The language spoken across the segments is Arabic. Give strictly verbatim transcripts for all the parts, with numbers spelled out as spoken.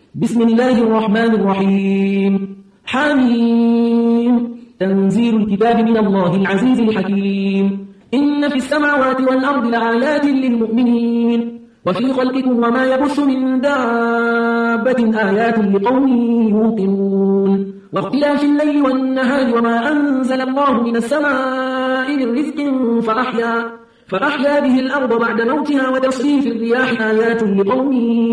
بسم الله الرحمن الرحيم حميم تنزيل الكتاب من الله العزيز الحكيم إن في السماوات والأرض لآيات للمؤمنين وفي خلقكم وما يبث من دابة آيات لقوم يوقنون واختلاف الليل والنهار وما أنزل الله من السماء من رزق فأحيا, فأحيا به الأرض بعد موتها وتصريف الرياح آيات لقوم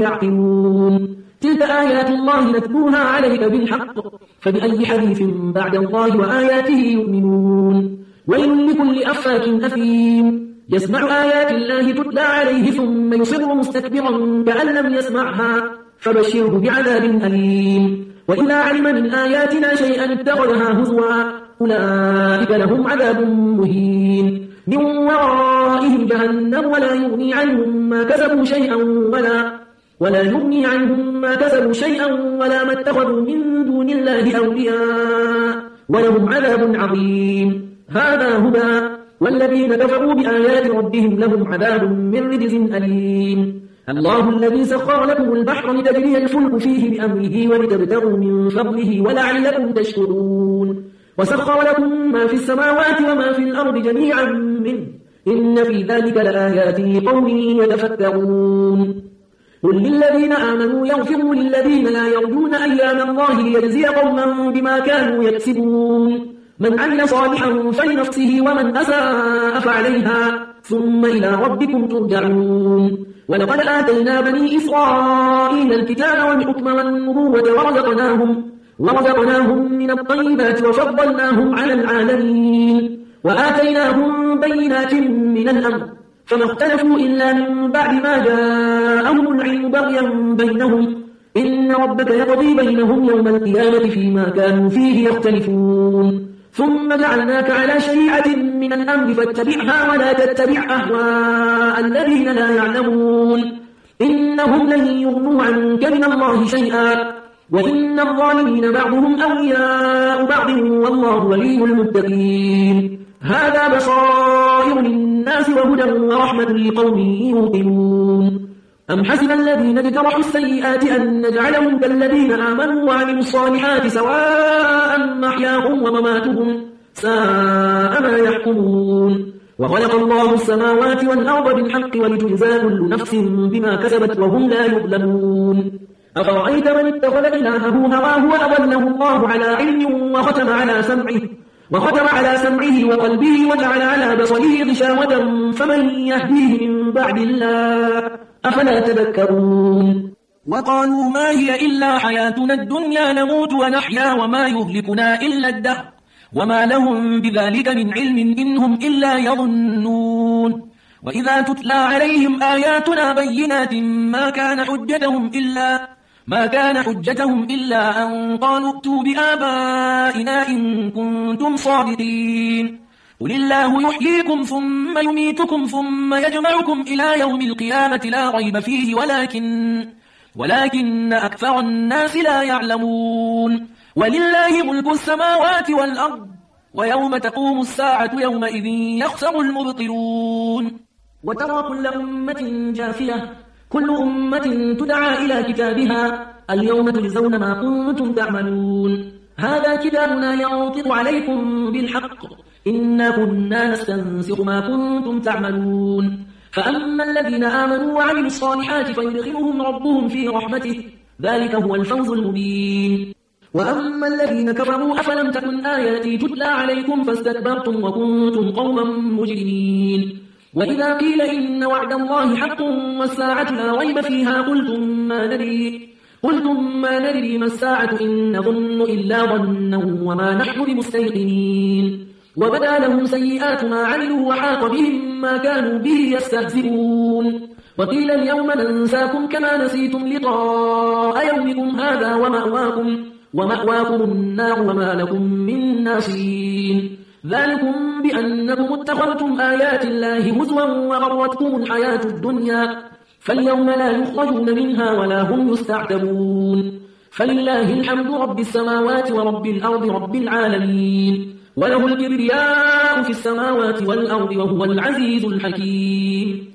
يعقلون تلك آيات الله نتلوها عليك بالحق فبأي حديث بعد الله وآياته يؤمنون ويل لكل أفاك أثيم يسمع آيات الله تتلى عليه ثم يصر مستكبرا كأن لم يسمعها فبشره بعذاب أليم وإذا علم من آياتنا شيئا اتخذها هزوا أولئك لهم عذاب مهين من ورائهم جهنم ولا يغني عنهم ما كسبوا شيئا ولا ولا يغني عنهم ما كسبوا شيئا ولا ما اتخذوا من دون الله أولياء ولهم عذاب عظيم هذا هدى والذين كفروا بآيات ربهم لهم عذاب من رجز أليم الله الذي سخر لكم البحر لتجري الفلك فيه بأمره ولتبتغوا من فضله ولعلكم تشكرون وسخر لكم ما في السماوات وما في الأرض جميعا منه إن في ذلك لآيات لقوم يتفكرون قل للذين آمنوا يغفروا للذين لا يرجون أيام الله ليجزي قوما بما كانوا يكسبون من عمل صالحا فلنفسه ومن أساء فعليها ثم إلى ربكم ترجعون ولقد آتينا بني إسرائيل الكتاب والحكم والنبوة ورزقناهم, ورزقناهم من الطيبات وفضلناهم على العالمين وآتيناهم بينات من الأمر فما اختلفوا إلا من بعد ما جاءهم العلم بغيا بينهم إن ربك يقضي بينهم يوم القيامة فيما كانوا فيه يختلفون ثم جعلناك على شريعة من الأمر فاتبعها ولا تتبع أهواء الذين لا يعلمون إنهم لن يغنوا عنك من الله شيئا وإن الظالمين بعضهم أولياء بعض والله ولي المتقين هذا بصائر للناس وهدى ورحمة لقوم يوقنون أم حسب الذين اجترحوا السيئات أن نجعلهم كالذين آمنوا وعملوا الصالحات سواء محياهم ومماتهم ساء ما يحكمون وخلق الله السماوات والأرض بالحق ولتجزى كل نفس بما كسبت وهم لا يظلمون أفرأيت من اتخذ إلهه هواه وأضله الله على علم وختم على سمعه وختم على سمعه وقلبه وجعل على بصره غشاوة فمن يهديه من بعد الله أفلا تذكرون وقالوا ما هي إلا حياتنا الدنيا نموت ونحيا وما يهلكنا إلا الدهر وما لهم بذلك من علم إنهم إلا يظنون وإذا تتلى عليهم آياتنا بينات ما كان حجتهم إلا ما كان حجتهم إلا أن قالوا ائتوا بآبائنا إن كنتم صادقين قل الله يحييكم ثم يميتكم ثم يجمعكم إلى يوم القيامة لا ريب فيه ولكن ولكن أكثر الناس لا يعلمون ولله ملك السماوات والأرض ويوم تقوم الساعة يومئذ يخسر المبطلون وترى كل أمة جاثية كل أمة تدعى إلى كتابها اليوم تجزون ما كنتم تعملون هذا كتابنا ينطق عليكم بالحق إنا كنا نستنسخ ما كنتم تعملون فأما الذين آمنوا وعملوا الصالحات فيدخلهم ربهم في رحمته ذلك هو الفوز المبين وأما الذين كفروا أفلم تكن آياتي تتلى عليكم فاستكبرتم وكنتم قوما مجرمين وإذا قيل إن وعد الله حق والساعة لا ريب فيها قلتم ما ندري قلتم ما ندري ما الساعة إن نظن إلا ظنا وما نحن بمستيقنين وبدا لهم سيئات ما عملوا وحاق بهم ما كانوا به يستهزئون وقيل اليوم ننساكم كما نسيتم لقاء يومكم هذا ومأواكم ومأواكم النار وما لكم من ناصرين ذلكم بأنكم اتخذتم آيات الله هزوا وغرتكم الحياة الدنيا فاليوم لا يخرجون منها ولا هم يستعتبون فلله الحمد رب السماوات ورب الأرض رب العالمين وله الكبرياء في السماوات والأرض وهو العزيز الحكيم